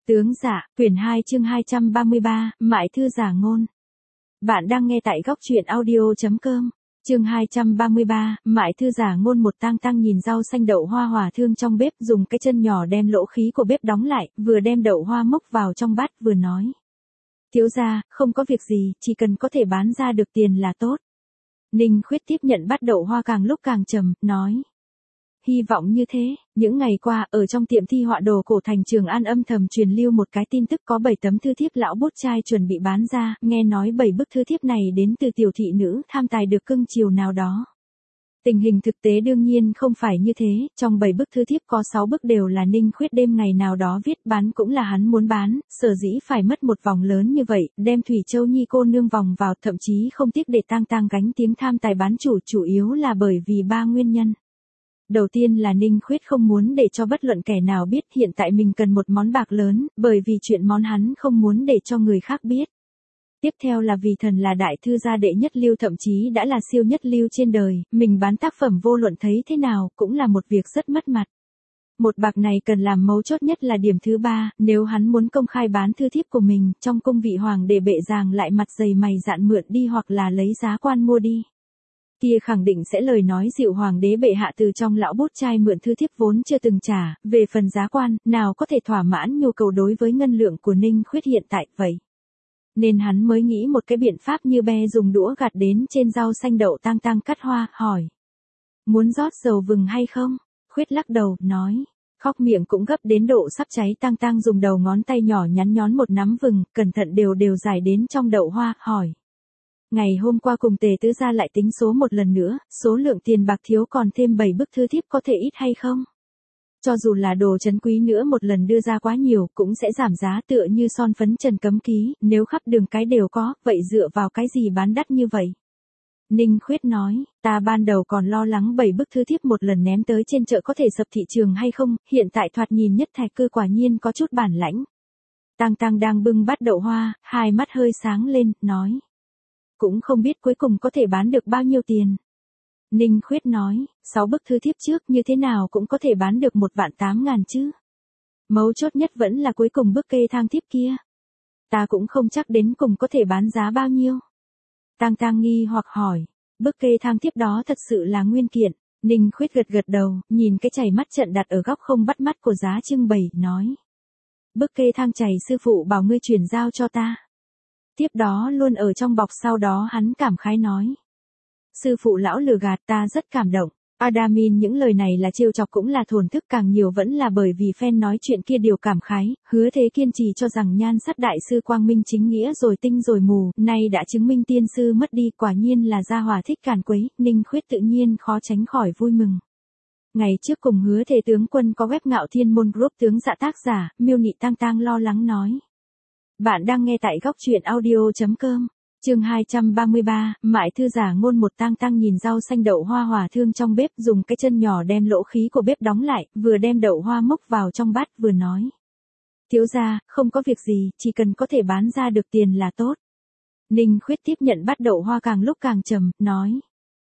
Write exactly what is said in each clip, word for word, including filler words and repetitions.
Tướng dạ, quyển hai chương hai trăm ba mươi ba, Mại thư giả ngôn. Bạn đang nghe tại góc truyện audio.com. Chương hai trăm ba mươi ba, Mại thư giả ngôn. Một tang tăng nhìn rau xanh đậu hoa hòa thương trong bếp, dùng cái chân nhỏ đem lỗ khí của bếp đóng lại, vừa đem đậu hoa mốc vào trong bát vừa nói. Thiếu gia, không có việc gì, chỉ cần có thể bán ra được tiền là tốt. Ninh Khuyết tiếp nhận bát đậu hoa càng lúc càng trầm, nói. Hy vọng như thế. Những ngày qua, ở trong tiệm thi họa đồ cổ thành Trường An âm thầm truyền lưu một cái tin tức có bảy tấm thư thiếp lão bút trai chuẩn bị bán ra, nghe nói bảy bức thư thiếp này đến từ tiểu thị nữ tham tài được cưng chiều nào đó. Tình hình thực tế đương nhiên không phải như thế, trong bảy bức thư thiếp có sáu bức đều là Ninh Khuyết đêm ngày nào đó viết, bán cũng là hắn muốn bán, sở dĩ phải mất một vòng lớn như vậy, đem Thủy Châu Nhi cô nương vòng vào, thậm chí không tiếc để tang tang gánh tiếng tham tài bán chủ, chủ yếu là bởi vì ba nguyên nhân. Đầu tiên là Ninh Khuyết không muốn để cho bất luận kẻ nào biết hiện tại mình cần một món bạc lớn, bởi vì chuyện món hắn không muốn để cho người khác biết. Tiếp theo là vì thần là đại thư gia đệ nhất lưu, thậm chí đã là siêu nhất lưu trên đời, mình bán tác phẩm vô luận thấy thế nào cũng là một việc rất mất mặt. Một bạc này cần làm mấu chốt nhất là điểm thứ ba, nếu hắn muốn công khai bán thư thiếp của mình, trong cung vị hoàng để bệ giàng lại mặt dày mày dạn mượn đi hoặc là lấy giá quan mua đi. Kia khẳng định sẽ lời nói dịu hoàng đế bệ hạ từ trong lão bút trai mượn thư thiếp vốn chưa từng trả, về phần giá quan, nào có thể thỏa mãn nhu cầu đối với ngân lượng của Ninh Khuyết hiện tại vậy. Nên hắn mới nghĩ một cái biện pháp như be dùng đũa gạt đến trên rau xanh đậu tang tang cắt hoa, hỏi. Muốn rót dầu vừng hay không? Khuyết lắc đầu, nói. Khóc miệng cũng gấp đến độ sắp cháy. Tang tang dùng đầu ngón tay nhỏ nhắn nhón một nắm vừng, cẩn thận đều đều giải đến trong đậu hoa, hỏi. Ngày hôm qua cùng tề tứ gia lại tính số một lần nữa, số lượng tiền bạc thiếu còn thêm bảy bức thư thiếp có thể ít hay không? Cho dù là đồ trấn quý nữa một lần đưa ra quá nhiều cũng sẽ giảm giá, tựa như son phấn trần cấm ký, nếu khắp đường cái đều có, vậy dựa vào cái gì bán đắt như vậy? Ninh Khuyết nói, ta ban đầu còn lo lắng bảy bức thư thiếp một lần ném tới trên chợ có thể sập thị trường hay không, hiện tại thoạt nhìn nhất thạch cư quả nhiên có chút bản lãnh. Tang tang đang bưng bát đậu hoa, hai mắt hơi sáng lên, nói. Cũng không biết cuối cùng có thể bán được bao nhiêu tiền. Ninh Khuyết nói, sáu bức thư thiếp trước như thế nào cũng có thể bán được một vạn tám ngàn chứ. Mấu chốt nhất vẫn là cuối cùng bức kê thang thiếp kia. Ta cũng không chắc đến cùng có thể bán giá bao nhiêu. Tang tang nghi hoặc hỏi, bức kê thang thiếp đó thật sự là nguyên kiện. Ninh Khuyết gật gật đầu, nhìn cái chày mắt trận đặt ở góc không bắt mắt của giá trưng bày, nói. Bức kê thang chày sư phụ bảo ngươi chuyển giao cho ta. Tiếp đó luôn ở trong bọc, sau đó hắn cảm khái nói. Sư phụ lão lừa gạt ta, rất cảm động. Adamin những lời này là trêu chọc cũng là thổn thức, càng nhiều vẫn là bởi vì fan nói chuyện kia điều cảm khái, Hứa Thế kiên trì cho rằng nhan sắc đại sư quang minh chính nghĩa rồi tinh rồi mù, nay đã chứng minh tiên sư mất đi, quả nhiên là gia hỏa thích càn quấy, Ninh Khuyết tự nhiên khó tránh khỏi vui mừng. Ngày trước cùng Hứa Thế tướng quân có web Ngạo Thiên Môn Group, tướng dạ tác giả, Miêu Nị Tang Tang lo lắng nói. Bạn đang nghe tại góc truyện audio.com. Chương hai trăm ba mươi ba, Mại thư giả ngôn. Một tang tăng nhìn rau xanh đậu hoa hòa thương trong bếp, dùng cái chân nhỏ đem lỗ khí của bếp đóng lại, vừa đem đậu hoa mốc vào trong bát vừa nói. Thiếu gia, không có việc gì, chỉ cần có thể bán ra được tiền là tốt. Ninh Khuyết tiếp nhận bát đậu hoa càng lúc càng trầm, nói.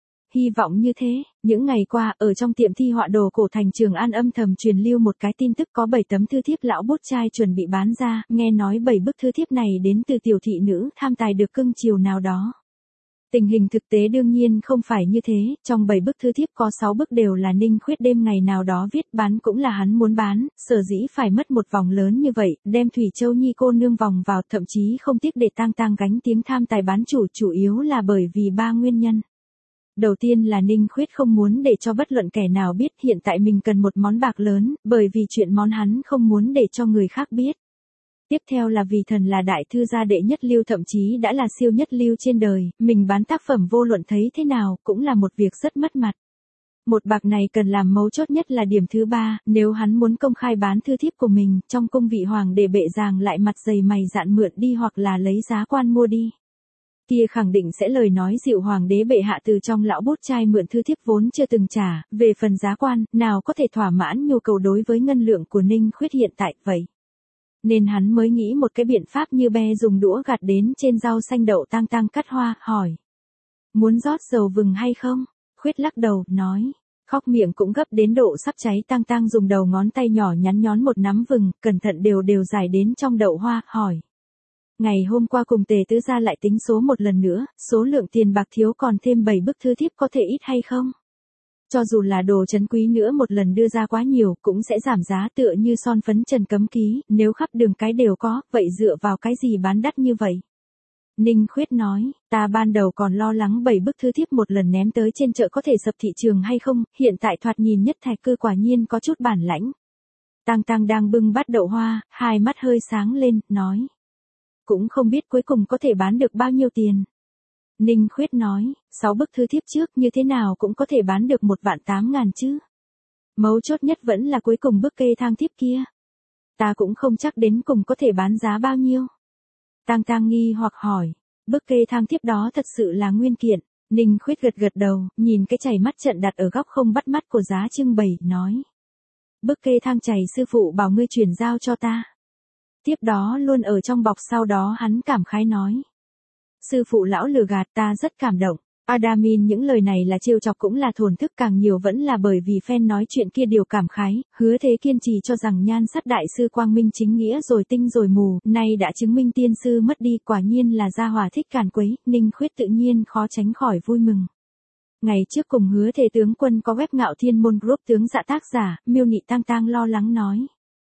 Hy vọng như thế. Những ngày qua, ở trong tiệm thi họa đồ cổ thành Trường An âm thầm truyền lưu một cái tin tức có bảy tấm thư thiếp lão bút trai chuẩn bị bán ra, nghe nói bảy bức thư thiếp này đến từ tiểu thị nữ tham tài được cưng chiều nào đó. Tình hình thực tế đương nhiên không phải như thế, trong bảy bức thư thiếp có sáu bức đều là Ninh Khuyết đêm ngày nào đó viết, bán cũng là hắn muốn bán, sở dĩ phải mất một vòng lớn như vậy, đem Thủy Châu Nhi cô nương vòng vào, thậm chí không tiếc để tang tang gánh tiếng tham tài bán chủ, chủ yếu là bởi vì ba nguyên nhân. Đầu tiên là Ninh Khuyết không muốn để cho bất luận kẻ nào biết hiện tại mình cần một món bạc lớn, bởi vì chuyện món hắn không muốn để cho người khác biết. Tiếp theo là vì thần là đại thư gia đệ nhất lưu, thậm chí đã là siêu nhất lưu trên đời, mình bán tác phẩm vô luận thấy thế nào cũng là một việc rất mất mặt. Một bạc này cần làm mấu chốt nhất là điểm thứ ba, nếu hắn muốn công khai bán thư thiếp của mình, trong cung vị hoàng để bệ giàng lại mặt dày mày dạn mượn đi hoặc là lấy giá quan mua đi. Kia khẳng định sẽ lời nói dịu hoàng đế bệ hạ từ trong lão bút trai mượn thư thiếp vốn chưa từng trả, về phần giá quan, nào có thể thỏa mãn nhu cầu đối với ngân lượng của Ninh Khuyết hiện tại vậy. Nên hắn mới nghĩ một cái biện pháp như be dùng đũa gạt đến trên rau xanh đậu tang tang cắt hoa, hỏi. Muốn rót dầu vừng hay không? Khuyết lắc đầu, nói. Khóc miệng cũng gấp đến độ sắp cháy. Tang Tang dùng đầu ngón tay nhỏ nhắn nhón một nắm vừng, cẩn thận đều đều dài đến trong đậu hoa, hỏi. Ngày hôm qua cùng Tề tứ gia lại tính số một lần nữa, số lượng tiền bạc thiếu còn thêm bảy bức thư thiếp có thể ít hay không? Cho dù là đồ trấn quý nữa một lần đưa ra quá nhiều, cũng sẽ giảm giá tựa như son phấn trần cấm ký, nếu khắp đường cái đều có, vậy dựa vào cái gì bán đắt như vậy? Ninh Khuyết nói, ta ban đầu còn lo lắng bảy bức thư thiếp một lần ném tới trên chợ có thể sập thị trường hay không, hiện tại thoạt nhìn Nhất Thạch Cư quả nhiên có chút bản lãnh. Tang Tang đang bưng bát đậu hoa, hai mắt hơi sáng lên, nói. Cũng không biết cuối cùng có thể bán được bao nhiêu tiền. Ninh Khuyết nói, sáu bức thư thiếp trước như thế nào cũng có thể bán được một vạn tám ngàn chứ. Mấu chốt nhất vẫn là cuối cùng bức kê thang thiếp kia. Ta cũng không chắc đến cùng có thể bán giá bao nhiêu. Tang Tang nghi hoặc hỏi, bức kê thang thiếp đó thật sự là nguyên kiện. Ninh Khuyết gật gật đầu, nhìn cái chày mắt trận đặt ở góc không bắt mắt của giá trưng bày, nói. Bức kê thang chày sư phụ bảo ngươi chuyển giao cho ta. Tiếp đó luôn ở trong bọc, sau đó hắn cảm khái nói. Sư phụ lão lừa gạt ta, rất cảm động. Adamin những lời này là trêu chọc cũng là thổn thức, càng nhiều vẫn là bởi vì fan nói chuyện kia điều cảm khái. Hứa Thế kiên trì cho rằng nhan sắc đại sư quang minh chính nghĩa rồi tinh rồi mù, nay đã chứng minh tiên sư mất đi, quả nhiên là gia hỏa thích càn quấy. Ninh Khuyết tự nhiên khó tránh khỏi vui mừng. Ngày trước cùng Hứa Thế tướng quân có web Ngạo Thiên Môn Group, tướng dạ tác giả, Miêu Nị Tang Tang lo lắng nói.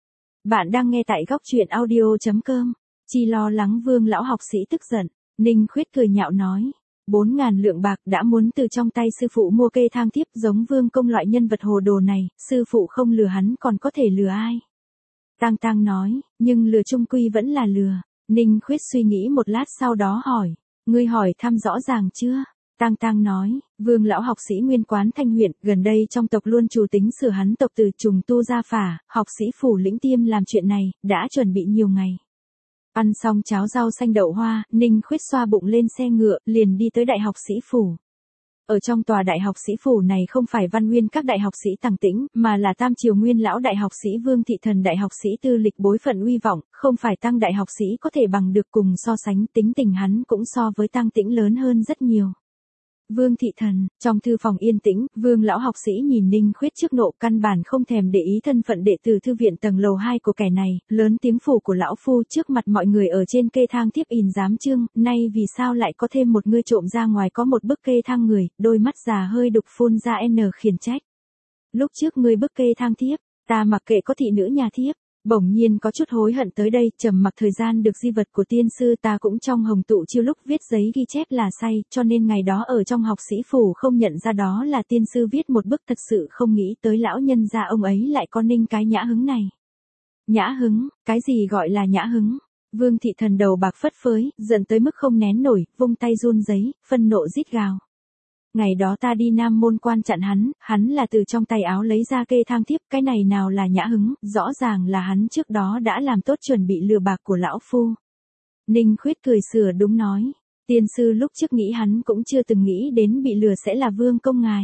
Bạn đang nghe tại góc truyện audio chấm com. Chi lo lắng Vương lão học sĩ tức giận. Ninh Khuyết cười nhạo nói. Bốn ngàn lượng bạc đã muốn từ trong tay sư phụ mua kê thang thiếp, giống Vương công loại nhân vật hồ đồ này, sư phụ không lừa hắn còn có thể lừa ai? Tang Tang nói, nhưng lừa chung quy vẫn là lừa. Ninh Khuyết suy nghĩ một lát sau đó hỏi. Ngươi hỏi thăm rõ ràng chưa? Tang Tang nói, Vương lão học sĩ nguyên quán Thanh huyện, gần đây trong tộc luôn chủ tính sửa hắn tộc từ trùng tu gia phả, học sĩ Phủ Lĩnh Tiêm làm chuyện này, đã chuẩn bị nhiều ngày. Ăn xong cháo rau xanh đậu hoa, Ninh Khuyết xoa bụng lên xe ngựa, liền đi tới Đại học sĩ Phủ. Ở trong tòa Đại học sĩ Phủ này không phải Văn Nguyên các đại học sĩ Tằng Tĩnh, mà là Tam Triều Nguyên lão đại học sĩ Vương Thị Thần đại học sĩ Tư Lịch bối phận uy vọng, không phải Tăng đại học sĩ có thể bằng được, cùng so sánh tính tình hắn cũng so với Tăng Tĩnh lớn hơn rất nhiều. Vương Thị Thần, trong thư phòng yên tĩnh, Vương lão học sĩ nhìn Ninh Khuyết trước nộ, căn bản không thèm để ý thân phận đệ tử thư viện tầng lầu hai của kẻ này, lớn tiếng phủ của lão phu trước mặt mọi người ở trên kê thang thiếp ìn giám trương, nay vì sao lại có thêm một ngươi trộm ra ngoài có một bức kê thang người, đôi mắt già hơi đục phun ra n khiển trách. Lúc trước ngươi bức kê thang thiếp, ta mặc kệ có thị nữ nhà thiếp. Bỗng nhiên có chút hối hận tới đây, trầm mặc thời gian được di vật của tiên sư, ta cũng trong hồng tụ chiêu lúc viết giấy ghi chép là say, cho nên ngày đó ở trong học sĩ phủ không nhận ra đó là tiên sư viết một bức, thật sự không nghĩ tới lão nhân gia ông ấy lại có Ninh cái nhã hứng này. Nhã hứng, cái gì gọi là nhã hứng? Vương Thị Thần đầu bạc phất phới, giận tới mức không nén nổi, vung tay run giấy, phân nộ rít gào. Ngày đó ta đi Nam Môn Quan chặn hắn, hắn là từ trong tay áo lấy ra kê thang thiếp, cái này nào là nhã hứng, rõ ràng là hắn trước đó đã làm tốt chuẩn bị lừa bạc của lão phu. Ninh Khuyết cười sửa đúng nói, tiên sư lúc trước nghĩ hắn cũng chưa từng nghĩ đến bị lừa sẽ là Vương công ngài.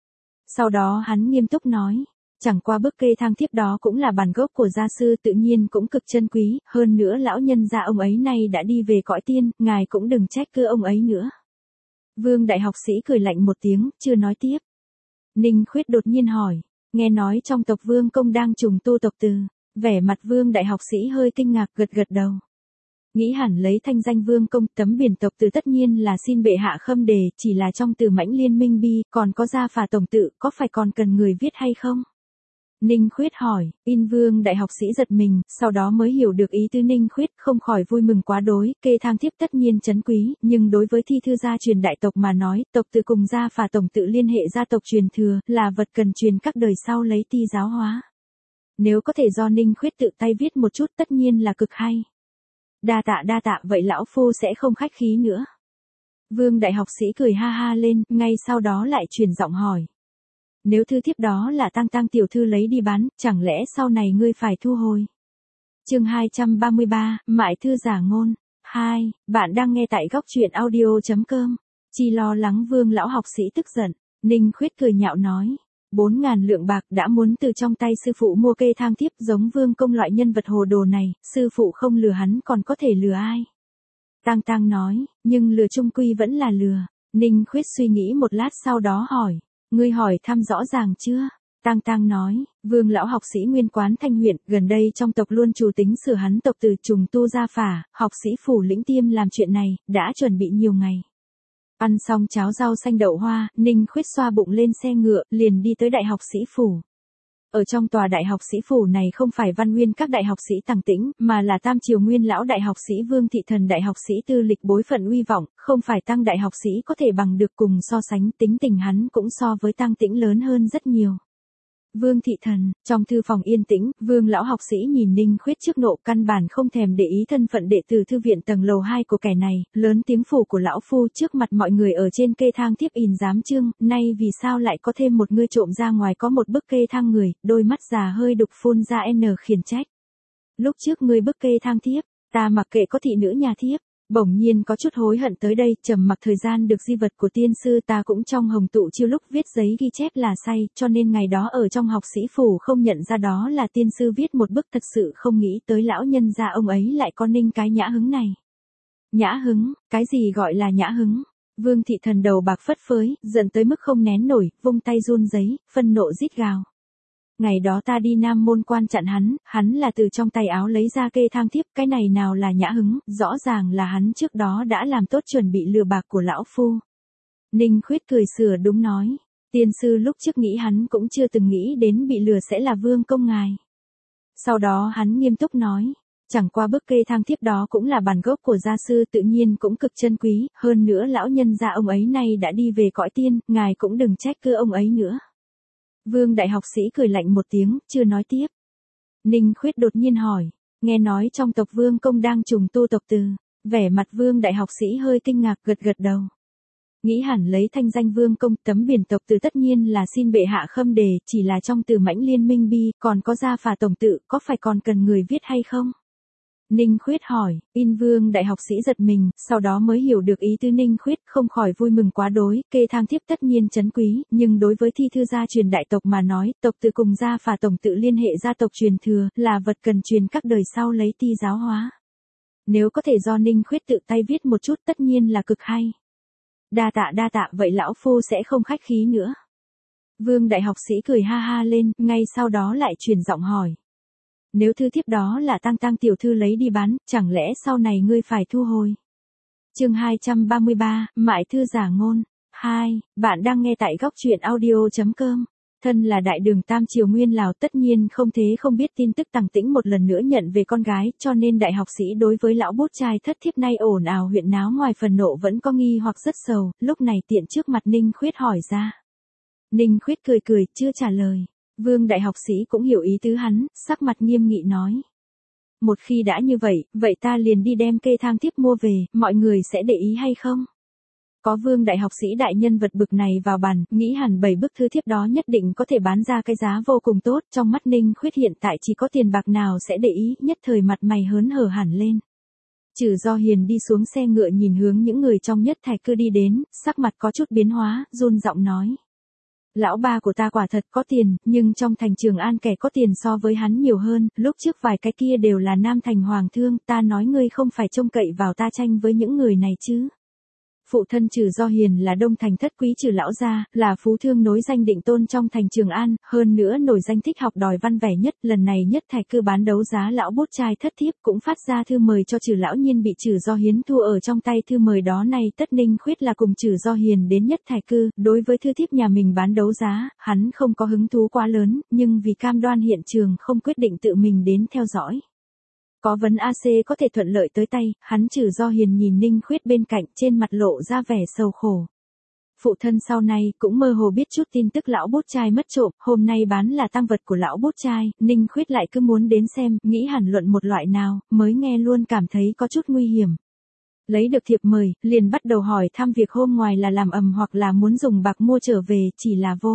Sau đó hắn nghiêm túc nói, chẳng qua bức kê thang thiếp đó cũng là bản gốc của gia sư, tự nhiên cũng cực chân quý, hơn nữa lão nhân gia ông ấy nay đã đi về cõi tiên, ngài cũng đừng trách cứ ông ấy nữa. Vương đại học sĩ cười lạnh một tiếng, chưa nói tiếp. Ninh Khuyết đột nhiên hỏi, nghe nói trong tộc Vương công đang trùng tu tộc từ, vẻ mặt Vương đại học sĩ hơi kinh ngạc, gật gật đầu. Nghĩ hẳn lấy thanh danh Vương công, tấm biển tộc từ tất nhiên là xin bệ hạ khâm đề, chỉ là trong từ mãnh liên minh bi, còn có gia phả tổng tự, có phải còn cần người viết hay không? Ninh Khuyết hỏi, in Vương đại học sĩ giật mình, sau đó mới hiểu được ý tứ Ninh Khuyết, không khỏi vui mừng quá đối, kê thang thiếp tất nhiên trấn quý, nhưng đối với thi thư gia truyền đại tộc mà nói, tộc từ cùng gia phả tổng tự liên hệ gia tộc truyền thừa, là vật cần truyền các đời sau lấy ti giáo hóa. Nếu có thể do Ninh Khuyết tự tay viết một chút tất nhiên là cực hay. Đa tạ đa tạ, vậy lão phu sẽ không khách khí nữa. Vương đại học sĩ cười ha ha lên, ngay sau đó lại truyền giọng hỏi. Nếu thư thiếp đó là Tang Tang tiểu thư lấy đi bán, chẳng lẽ sau này ngươi phải thu hồi? Chương hai trăm ba mươi ba, mại thư giả ngôn. hai, bạn đang nghe tại góc truyện audio chấm com. Chi lo lắng Vương lão học sĩ tức giận, Ninh Khuyết cười nhạo nói, bốn ngàn lượng bạc đã muốn từ trong tay sư phụ mua kê thang thiếp, giống Vương công loại nhân vật hồ đồ này, sư phụ không lừa hắn còn có thể lừa ai? Tang Tang nói, nhưng lừa chung quy vẫn là lừa. Ninh Khuyết suy nghĩ một lát sau đó hỏi. Ngươi hỏi thăm rõ ràng chưa? Tang Tang nói, Vương lão học sĩ nguyên quán Thanh huyện, gần đây trong tộc luôn chủ tính sửa hắn tộc từ trùng tu gia phả, học sĩ phủ lĩnh tiêm làm chuyện này, đã chuẩn bị nhiều ngày. Ăn xong cháo rau xanh đậu hoa, Ninh Khuyết xoa bụng lên xe ngựa, liền đi tới đại học sĩ phủ. Ở trong tòa đại học sĩ phủ này không phải văn nguyên các đại học sĩ Tằng Tĩnh, mà là tam triều nguyên lão đại học sĩ Vương Thị Thần đại học sĩ tư lịch bối phận uy vọng, không phải Tăng đại học sĩ có thể bằng được, cùng so sánh tính tình hắn cũng so với Tăng Tĩnh lớn hơn rất nhiều. Vương Thị Thần, trong thư phòng yên tĩnh, Vương lão học sĩ nhìn Ninh Khuyết trước nộ, căn bản không thèm để ý thân phận đệ tử thư viện tầng lầu hai của kẻ này, lớn tiếng phủ của lão phu trước mặt mọi người ở trên kê thang tiếp ìn giám trương, nay vì sao lại có thêm một ngươi trộm ra ngoài có một bức kê thang người, đôi mắt già hơi đục phun ra n khiển trách. Lúc trước ngươi bức kê thang thiếp, ta mặc kệ có thị nữ nhà thiếp. Bỗng nhiên có chút hối hận tới đây, trầm mặc thời gian được di vật của tiên sư ta cũng trong hồng tụ chiêu lúc viết giấy ghi chép là say, cho nên ngày đó ở trong học sĩ phủ không nhận ra đó là tiên sư viết một bức, thật sự không nghĩ tới lão nhân gia ông ấy lại có Ninh cái nhã hứng này. Nhã hứng, cái gì gọi là nhã hứng? Vương Thị Thần đầu bạc phất phới, giận tới mức không nén nổi, vung tay run giấy, phân nộ rít gào. Ngày đó ta đi Nam Môn Quan chặn hắn, hắn là từ trong tay áo lấy ra kê thang thiếp, cái này nào là nhã hứng, rõ ràng là hắn trước đó đã làm tốt chuẩn bị lừa bạc của lão phu. Ninh Khuyết cười sửa đúng nói, tiên sư lúc trước nghĩ hắn cũng chưa từng nghĩ đến bị lừa sẽ là Vương công ngài. Sau đó hắn nghiêm túc nói, chẳng qua bức kê thang thiếp đó cũng là bản gốc của gia sư, tự nhiên cũng cực chân quý, hơn nữa lão nhân gia ông ấy nay đã đi về cõi tiên, ngài cũng đừng trách cứ ông ấy nữa. Vương đại học sĩ cười lạnh một tiếng, chưa nói tiếp. Ninh Khuyết đột nhiên hỏi, nghe nói trong tộc Vương công đang trùng tu tộc từ, vẻ mặt Vương đại học sĩ hơi kinh ngạc, gật gật đầu. Nghĩ hẳn lấy thanh danh Vương công, tấm biển tộc từ tất nhiên là xin bệ hạ khâm đề, chỉ là trong từ mãnh liên minh bi, còn có gia phả tổng tự, có phải còn cần người viết hay không? Ninh Khuyết hỏi, in Vương đại học sĩ giật mình, sau đó mới hiểu được ý tứ Ninh Khuyết, không khỏi vui mừng quá đối, kê thang thiếp tất nhiên trấn quý, nhưng đối với thi thư gia truyền đại tộc mà nói, tộc từ cùng gia phả tổng tự liên hệ gia tộc truyền thừa, là vật cần truyền các đời sau lấy ti giáo hóa. Nếu có thể do Ninh Khuyết tự tay viết một chút tất nhiên là cực hay. Đa tạ đa tạ, vậy lão phu sẽ không khách khí nữa. Vương đại học sĩ cười ha ha lên, ngay sau đó lại truyền giọng hỏi. Nếu thư thiếp đó là Tang Tang tiểu thư lấy đi bán, chẳng lẽ sau này ngươi phải thu hồi? Chương hai trăm ba mươi ba, mại thư giả ngôn. hai, bạn đang nghe tại góc truyện audio chấm com. Thân là đại đường Tam Triều Nguyên Lào tất nhiên không thế không biết tin tức Tằng Tĩnh một lần nữa nhận về con gái, cho nên đại học sĩ đối với lão bút trai thất thiếp nay ồn ào huyện náo ngoài phần nộ vẫn có nghi hoặc rất sầu, lúc này tiện trước mặt Ninh Khuyết hỏi ra. Ninh Khuyết cười cười, chưa trả lời. Vương đại học sĩ cũng hiểu ý tứ hắn, sắc mặt nghiêm nghị nói. Một khi đã như vậy, vậy ta liền đi đem kê thang thiếp mua về, mọi người sẽ để ý hay không? Có Vương đại học sĩ đại nhân vật bực này vào bàn, nghĩ hẳn bảy bức thư thiếp đó nhất định có thể bán ra cái giá vô cùng tốt, trong mắt Ninh Khuyết hiện tại chỉ có tiền bạc nào sẽ để ý, nhất thời mặt mày hớn hở hẳn lên. Trừ Do Hiền đi xuống xe ngựa nhìn hướng những người trong nhất thạch cư đi đến, sắc mặt có chút biến hóa, run giọng nói. Lão ba của ta quả thật có tiền, nhưng trong thành Trường An kẻ có tiền so với hắn nhiều hơn, lúc trước vài cái kia đều là nam thành hoàng thương, ta nói ngươi không phải trông cậy vào ta tranh với những người này chứ. Phụ thân Trừ Do Hiền là đông thành thất quý Trừ lão gia, là phú thương nối danh định tôn trong thành Trường An, hơn nữa nổi danh thích học đòi văn vẻ nhất, lần này nhất thạch cư bán đấu giá lão bút trai thất thiếp cũng phát ra thư mời cho Trừ lão nhiên bị Trừ Do Hiến thua ở trong tay thư mời đó này, tất Ninh Khuyết là cùng Trừ Do Hiền đến nhất thạch cư, đối với thư thiếp nhà mình bán đấu giá, hắn không có hứng thú quá lớn, nhưng vì cam đoan hiện trường không quyết định tự mình đến theo dõi. Có vấn a xê có thể thuận lợi tới tay, hắn Trừ Do Hiền nhìn Ninh Khuyết bên cạnh, trên mặt lộ ra vẻ sầu khổ. Phụ thân sau này cũng mơ hồ biết chút tin tức lão bút trai mất trộm, hôm nay bán là tang vật của lão bút trai, Ninh Khuyết lại cứ muốn đến xem, nghĩ hẳn luận một loại nào, mới nghe luôn cảm thấy có chút nguy hiểm. Lấy được thiệp mời, liền bắt đầu hỏi thăm việc hôm ngoài là làm ầm hoặc là muốn dùng bạc mua trở về, chỉ là vô.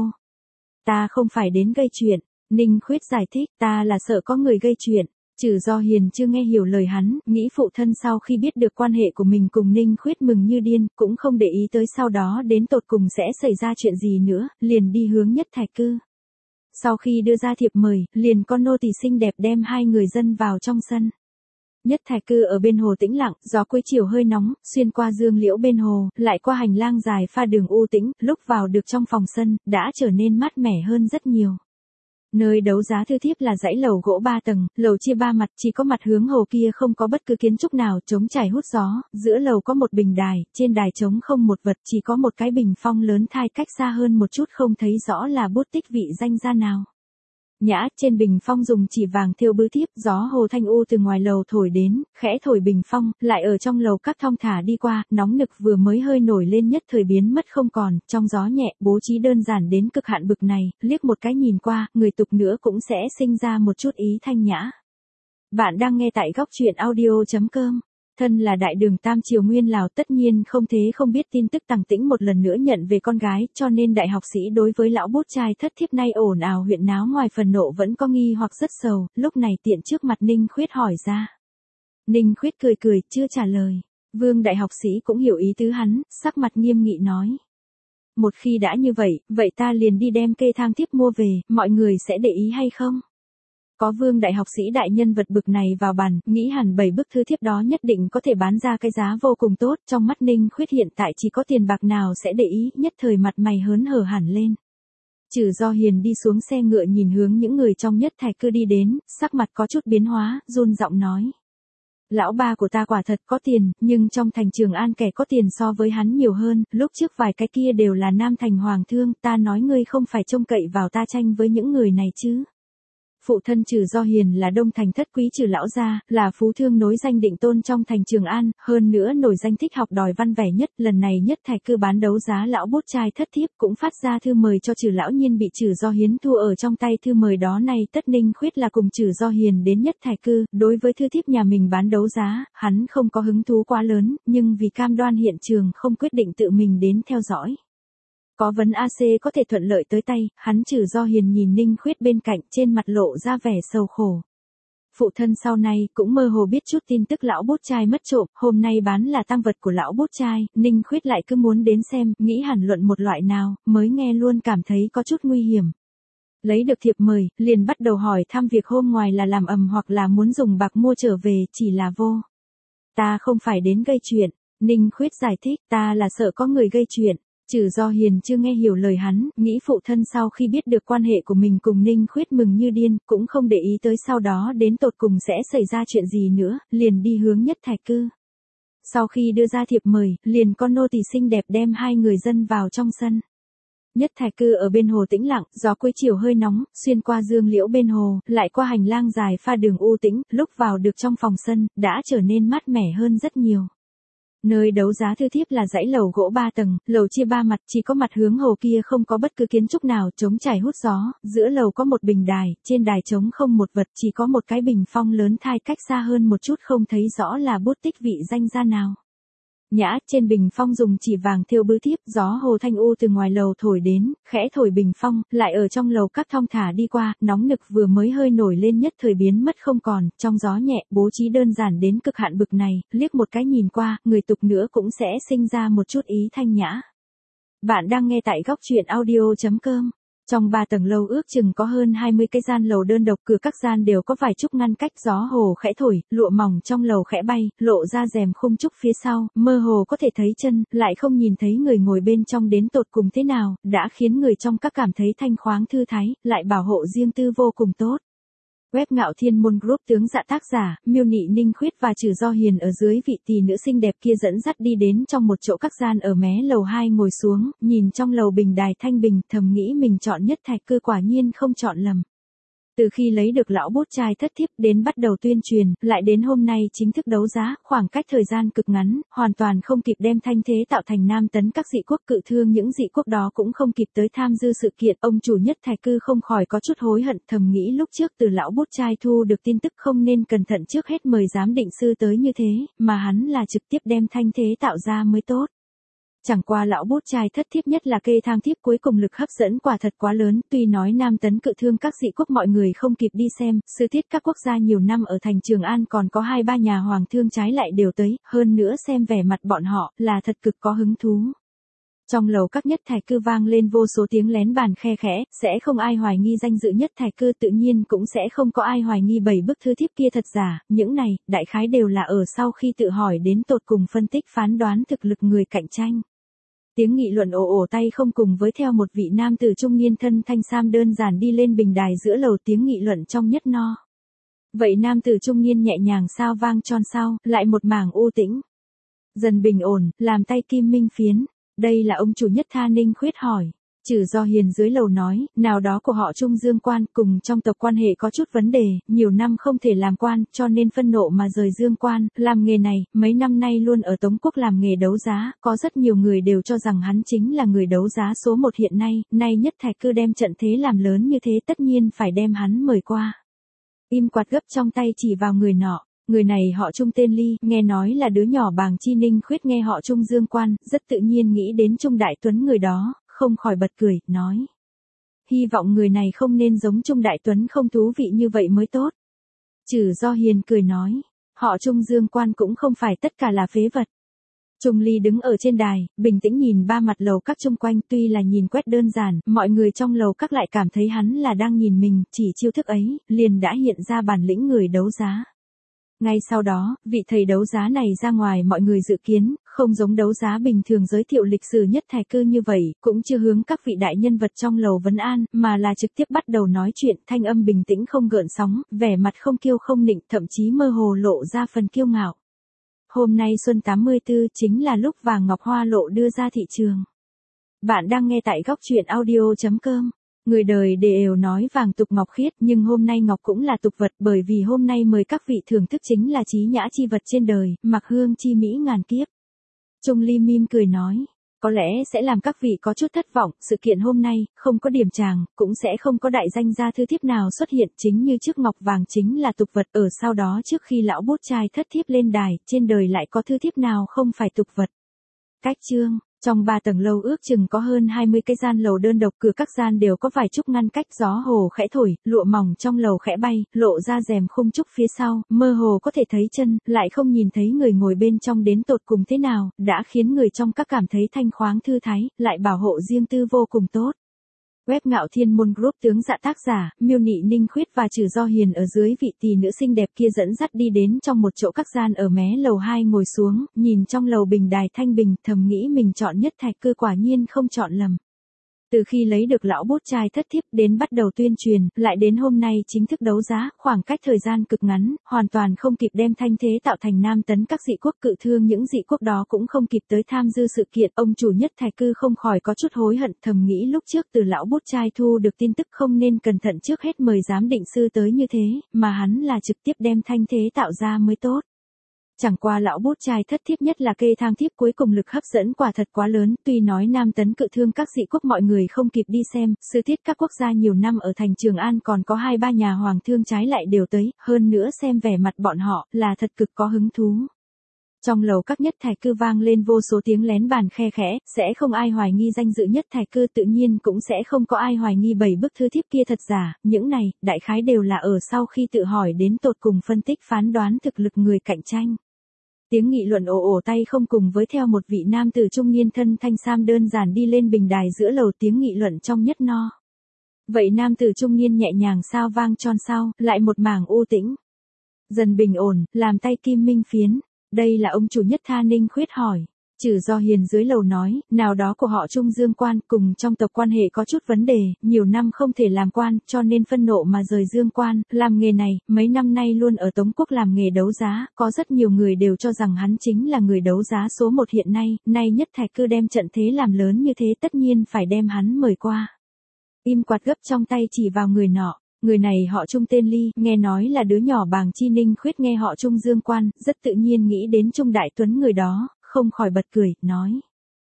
Ta không phải đến gây chuyện, Ninh Khuyết giải thích, ta là sợ có người gây chuyện. Trừ Do Hiền chưa nghe hiểu lời hắn, nghĩ phụ thân sau khi biết được quan hệ của mình cùng Ninh Khuyết mừng như điên, cũng không để ý tới sau đó đến tột cùng sẽ xảy ra chuyện gì nữa, liền đi hướng nhất thạch cư. Sau khi đưa ra thiệp mời, liền con nô tỳ xinh đẹp đem hai người dân vào trong sân. Nhất Thạch Cư ở bên hồ tĩnh lặng, gió cuối chiều hơi nóng, xuyên qua dương liễu bên hồ, lại qua hành lang dài pha đường u tĩnh, lúc vào được trong phòng sân, đã trở nên mát mẻ hơn rất nhiều. Nơi đấu giá thư thiếp là dãy lầu gỗ ba tầng, lầu chia ba mặt, chỉ có mặt hướng hồ kia không có bất cứ kiến trúc nào, trống trải hút gió, giữa lầu có một bình đài, trên đài trống không một vật, chỉ có một cái bình phong lớn thai cách xa hơn một chút không thấy rõ là bút tích vị danh gia nào. Nhã, trên bình phong dùng chỉ vàng thêu bướu thiếp, gió hồ thanh u từ ngoài lầu thổi đến, khẽ thổi bình phong, lại ở trong lầu các thong thả đi qua, nóng nực vừa mới hơi nổi lên nhất thời biến mất không còn, trong gió nhẹ, bố trí đơn giản đến cực hạn bực này, liếc một cái nhìn qua, người tục nữa cũng sẽ sinh ra một chút ý thanh nhã. Bạn đang nghe tại góc truyện audio.com. Thân là đại đường Tam Triều Nguyên Lào tất nhiên không thế không biết tin tức Tằng Tĩnh một lần nữa nhận về con gái, cho nên đại học sĩ đối với lão bút trai thất thiếp nay ồn ào huyện náo ngoài phần nộ vẫn có nghi hoặc rất sầu, lúc này tiện trước mặt Ninh Khuyết hỏi ra. Ninh Khuyết cười cười, chưa trả lời. Vương đại học sĩ cũng hiểu ý tứ hắn, sắc mặt nghiêm nghị nói. Một khi đã như vậy, vậy ta liền đi đem kê thang thiếp mua về, mọi người sẽ để ý hay không? Có Vương đại học sĩ đại nhân vật bực này vào bàn, nghĩ hẳn bảy bức thư thiếp đó nhất định có thể bán ra cái giá vô cùng tốt, trong mắt Ninh Khuyết hiện tại chỉ có tiền bạc nào sẽ để ý, nhất thời mặt mày hớn hở hẳn lên. Trừ Do Hiền đi xuống xe ngựa nhìn hướng những người trong Nhất Thạch Cư đi đến, sắc mặt có chút biến hóa, run giọng nói. Lão ba của ta quả thật có tiền, nhưng trong thành Trường An kẻ có tiền so với hắn nhiều hơn, lúc trước vài cái kia đều là nam thành hoàng thương, ta nói ngươi không phải trông cậy vào ta tranh với những người này chứ. Phụ thân Trừ Do Hiền là đông thành thất quý Trừ lão gia, là phú thương nối danh định tôn trong thành Trường An, hơn nữa nổi danh thích học đòi văn vẻ nhất, lần này Nhất Thạch Cư bán đấu giá lão bút trai thất thiếp cũng phát ra thư mời cho Trừ lão nhiên bị Trừ Do Hiến thua ở trong tay thư mời đó này, tất Ninh Khuyết là cùng Trừ Do Hiền đến Nhất Thạch Cư, đối với thư thiếp nhà mình bán đấu giá, hắn không có hứng thú quá lớn, nhưng vì cam đoan hiện trường không quyết định tự mình đến theo dõi. Có vấn a xê có thể thuận lợi tới tay, hắn Trừ Do Hiền nhìn Ninh Khuyết bên cạnh trên mặt lộ ra vẻ sầu khổ. Phụ thân sau này cũng mơ hồ biết chút tin tức lão bút trai mất trộm, hôm nay bán là tang vật của lão bút trai, Ninh Khuyết lại cứ muốn đến xem, nghĩ hẳn luận một loại nào, mới nghe luôn cảm thấy có chút nguy hiểm. Lấy được thiệp mời, liền bắt đầu hỏi thăm việc hôm ngoài là làm ầm hoặc là muốn dùng bạc mua trở về, chỉ là vô. Ta không phải đến gây chuyện, Ninh Khuyết giải thích, ta là sợ có người gây chuyện. Trừ Do Hiền chưa nghe hiểu lời hắn, nghĩ phụ thân sau khi biết được quan hệ của mình cùng Ninh Khuyết mừng như điên, cũng không để ý tới sau đó đến tột cùng sẽ xảy ra chuyện gì nữa, liền đi hướng Nhất Thạch Cư. Sau khi đưa ra thiệp mời, liền con nô tỳ xinh đẹp đem hai người dân vào trong sân. Nhất Thạch Cư ở bên hồ tĩnh lặng, gió cuối chiều hơi nóng, xuyên qua dương liễu bên hồ, lại qua hành lang dài pha đường u tĩnh, lúc vào được trong phòng sân, đã trở nên mát mẻ hơn rất nhiều. Nơi đấu giá thư thiếp là dãy lầu gỗ ba tầng, lầu chia ba mặt, chỉ có mặt hướng hồ kia không có bất cứ kiến trúc nào, trống trải hút gió, giữa lầu có một bình đài, trên đài trống không một vật, chỉ có một cái bình phong lớn thai cách xa hơn một chút không thấy rõ là bút tích vị danh gia nào. Nhã, trên bình phong dùng chỉ vàng thêu bướu thiếp, gió hồ thanh u từ ngoài lầu thổi đến, khẽ thổi bình phong, lại ở trong lầu các thong thả đi qua, nóng nực vừa mới hơi nổi lên nhất thời biến mất không còn, trong gió nhẹ, bố trí đơn giản đến cực hạn bực này, liếc một cái nhìn qua, người tục nữa cũng sẽ sinh ra một chút ý thanh nhã. Bạn đang nghe tại góc truyện audio.com. Trong ba tầng lâu ước chừng có hơn hai mươi cái gian lầu đơn độc, cửa các gian đều có vài trúc ngăn cách, gió hồ khẽ thổi, lụa mỏng trong lầu khẽ bay, lộ ra rèm khung trúc phía sau, mơ hồ có thể thấy chân, lại không nhìn thấy người ngồi bên trong đến tột cùng thế nào, đã khiến người trong các cảm thấy thanh khoáng thư thái, lại bảo hộ riêng tư vô cùng tốt. Web Ngạo Thiên Môn Group tướng dạ tác giả, miêu nị Ninh Khuyết và Trừ Do Hiền ở dưới vị tỷ nữ xinh đẹp kia dẫn dắt đi đến trong một chỗ các gian ở mé lầu hai ngồi xuống, nhìn trong lầu bình đài thanh bình, thầm nghĩ mình chọn Nhất Thạch Cư quả nhiên không chọn lầm. Từ khi lấy được lão bút trai thất thiếp đến bắt đầu tuyên truyền, lại đến hôm nay chính thức đấu giá, khoảng cách thời gian cực ngắn, hoàn toàn không kịp đem thanh thế tạo thành nam tấn các dị quốc cự thương, những dị quốc đó cũng không kịp tới tham dự sự kiện, ông chủ Nhất Thạch Cư không khỏi có chút hối hận, thầm nghĩ lúc trước từ lão bút trai thu được tin tức không nên cẩn thận trước hết mời giám định sư tới như thế, mà hắn là trực tiếp đem thanh thế tạo ra mới tốt. Chẳng qua lão bút trai thất thiếp nhất là kê thang thiếp cuối cùng lực hấp dẫn quả thật quá lớn, tuy nói nam tấn cự thương các dị quốc mọi người không kịp đi xem, sư thiết các quốc gia nhiều năm ở thành Trường An còn có hai ba nhà hoàng thương trái lại đều tới, hơn nữa xem vẻ mặt bọn họ là thật cực có hứng thú. Trong lầu các nhất thạch cư vang lên vô số tiếng lén bàn khe khẽ, sẽ không ai hoài nghi danh dự nhất thạch cư, tự nhiên cũng sẽ không có ai hoài nghi bảy bức thư thiếp kia thật giả, những này, đại khái đều là ở sau khi tự hỏi đến tột cùng phân tích phán đoán thực lực người cạnh tranh. Tiếng nghị luận ồ ồ tay không cùng với theo một vị nam tử trung niên thân thanh sam đơn giản đi lên bình đài giữa lầu, tiếng nghị luận trong nhất no. Vậy nam tử trung niên nhẹ nhàng sao vang tròn sau, lại một mảng u tĩnh. Dần bình ổn, làm tay kim minh phiến. Đây là ông chủ nhất Tha Ninh Khuyết hỏi. Trừ Do Hiền dưới lầu nói, nào đó của họ Trung Dương Quan cùng trong tộc quan hệ có chút vấn đề, nhiều năm không thể làm quan, cho nên phân nộ mà rời Dương Quan, làm nghề này, mấy năm nay luôn ở Tống Quốc làm nghề đấu giá, có rất nhiều người đều cho rằng hắn chính là người đấu giá số một hiện nay, nay nhất thạch cư đem trận thế làm lớn như thế tất nhiên phải đem hắn mời qua. Im quạt gấp trong tay chỉ vào người nọ. Người này họ Trung tên Ly, nghe nói là đứa nhỏ Bàng Chi Ninh Khuyết nghe họ Trung Dương Quan, rất tự nhiên nghĩ đến Trung Đại Tuấn người đó, không khỏi bật cười, nói. Hy vọng người này không nên giống Trung Đại Tuấn không thú vị như vậy mới tốt. Trừ Do Hiền cười nói, họ Trung Dương Quan cũng không phải tất cả là phế vật. Trung Ly đứng ở trên đài, bình tĩnh nhìn ba mặt lầu các chung quanh, tuy là nhìn quét đơn giản, mọi người trong lầu các lại cảm thấy hắn là đang nhìn mình, chỉ chiêu thức ấy, liền đã hiện ra bản lĩnh người đấu giá. Ngay sau đó, vị thầy đấu giá này ra ngoài mọi người dự kiến, không giống đấu giá bình thường giới thiệu lịch sử nhất thạch cư như vậy, cũng chưa hướng các vị đại nhân vật trong lầu vấn an, mà là trực tiếp bắt đầu nói chuyện, thanh âm bình tĩnh không gợn sóng, vẻ mặt không kiêu không nịnh, thậm chí mơ hồ lộ ra phần kiêu ngạo. Hôm nay xuân tám mươi tư chính là lúc vàng ngọc hoa lộ đưa ra thị trường. Bạn đang nghe tại góc truyện audio chấm com. Người đời đều nói vàng tục ngọc khiết, nhưng hôm nay ngọc cũng là tục vật, bởi vì hôm nay mời các vị thưởng thức chính là trí nhã chi vật trên đời, mặc hương chi mỹ ngàn kiếp. Trung Ly mím cười nói, có lẽ sẽ làm các vị có chút thất vọng, sự kiện hôm nay, không có điểm tràng, cũng sẽ không có đại danh gia thư thiếp nào xuất hiện, chính như trước ngọc vàng chính là tục vật, ở sau đó trước khi lão bút trai thất thiếp lên đài, trên đời lại có thư thiếp nào không phải tục vật. Cách chương. Trong ba tầng lâu ước chừng có hơn hai mươi cái gian lầu đơn độc, cửa các gian đều có vài trúc ngăn cách, gió hồ khẽ thổi, lụa mỏng trong lầu khẽ bay, lộ ra rèm khung trúc phía sau, mơ hồ có thể thấy chân, lại không nhìn thấy người ngồi bên trong đến tột cùng thế nào, đã khiến người trong các cảm thấy thanh khoáng thư thái, lại bảo hộ riêng tư vô cùng tốt. Web Ngạo Thiên Môn Group tướng dạ tác giả, Miêu Nị Ninh Khuyết và Trừ Do Hiền ở dưới vị tỷ nữ xinh đẹp kia dẫn dắt đi đến trong một chỗ các gian ở mé lầu hai ngồi xuống, nhìn trong lầu bình đài thanh bình, thầm nghĩ mình chọn nhất thạch cư quả nhiên không chọn lầm. Từ khi lấy được lão bút trai thất thiếp đến bắt đầu tuyên truyền, lại đến hôm nay chính thức đấu giá, khoảng cách thời gian cực ngắn, hoàn toàn không kịp đem thanh thế tạo thành nam tấn các dị quốc cự thương, những dị quốc đó cũng không kịp tới tham dư sự kiện, ông chủ nhất thạch cư không khỏi có chút hối hận, thầm nghĩ lúc trước từ lão bút trai thu được tin tức không nên cẩn thận trước hết mời giám định sư tới như thế, mà hắn là trực tiếp đem thanh thế tạo ra mới tốt. Chẳng qua lão bút trai thất thiếp nhất là kê thang thiếp cuối cùng lực hấp dẫn quả thật quá lớn, tuy nói nam tấn cự thương các dị quốc mọi người không kịp đi xem, sư tiết các quốc gia nhiều năm ở thành Trường An còn có hai ba nhà hoàng thương trái lại đều tới, hơn nữa xem vẻ mặt bọn họ là thật cực có hứng thú. Trong lầu các nhất thạch cư vang lên vô số tiếng lén bàn khe khẽ, sẽ không ai hoài nghi danh dự nhất thạch cư, tự nhiên cũng sẽ không có ai hoài nghi bảy bức thư thiếp kia thật giả, những này, đại khái đều là ở sau khi tự hỏi đến tột cùng phân tích phán đoán thực lực người cạnh tranh. Tiếng nghị luận ồ ồ tay không cùng với theo một vị nam tử trung niên thân thanh sam đơn giản đi lên bình đài giữa lầu, tiếng nghị luận trong nhất no. Vậy nam tử trung niên nhẹ nhàng sao vang tròn sau, lại một mảng u tĩnh. Dần bình ổn, làm tay kim minh phiến. Đây là ông chủ nhất Tha Ninh Khuyết hỏi. Trừ Do Hiền dưới lầu nói, nào đó của họ Trung Dương Quan cùng trong tộc quan hệ có chút vấn đề, nhiều năm không thể làm quan, cho nên phân nộ mà rời Dương Quan, làm nghề này, mấy năm nay luôn ở Tống Quốc làm nghề đấu giá, có rất nhiều người đều cho rằng hắn chính là người đấu giá số một hiện nay, nay nhất thạch cư đem trận thế làm lớn như thế tất nhiên phải đem hắn mời qua. Im quạt gấp trong tay chỉ vào người nọ. Người này họ Trung tên Ly, nghe nói là đứa nhỏ Bàng Chi Ninh Khuyết nghe họ Trung Dương Quan, rất tự nhiên nghĩ đến Trung Đại Tuấn người đó, không khỏi bật cười, nói.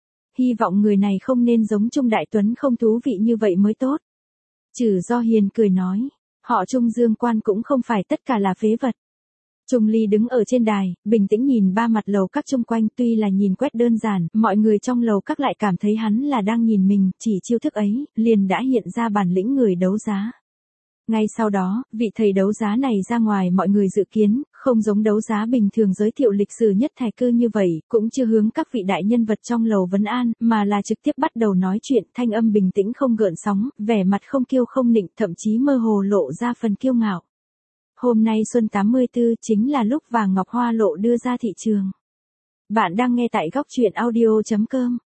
Hy vọng người này không nên giống Trung Đại Tuấn không thú vị như vậy mới tốt. Trừ Do Hiền cười nói, họ Trung Dương Quan cũng không phải tất cả là phế vật. Trung Ly đứng ở trên đài, bình tĩnh nhìn ba mặt lầu các chung quanh, tuy là nhìn quét đơn giản, mọi người trong lầu các lại cảm thấy hắn là đang nhìn mình, chỉ chiêu thức ấy, liền đã hiện ra bản lĩnh người đấu giá. Ngay sau đó, vị thầy đấu giá này ra ngoài mọi người dự kiến, không giống đấu giá bình thường giới thiệu lịch sử nhất thẻ cư như vậy, cũng chưa hướng các vị đại nhân vật trong lầu vấn an, mà là trực tiếp bắt đầu nói chuyện, thanh âm bình tĩnh không gợn sóng, vẻ mặt không kiêu không nịnh, thậm chí mơ hồ lộ ra phần kiêu ngạo. Hôm nay xuân tám mươi tư chính là lúc vàng ngọc hoa lộ đưa ra thị trường. Bạn đang nghe tại góc truyện audio chấm com.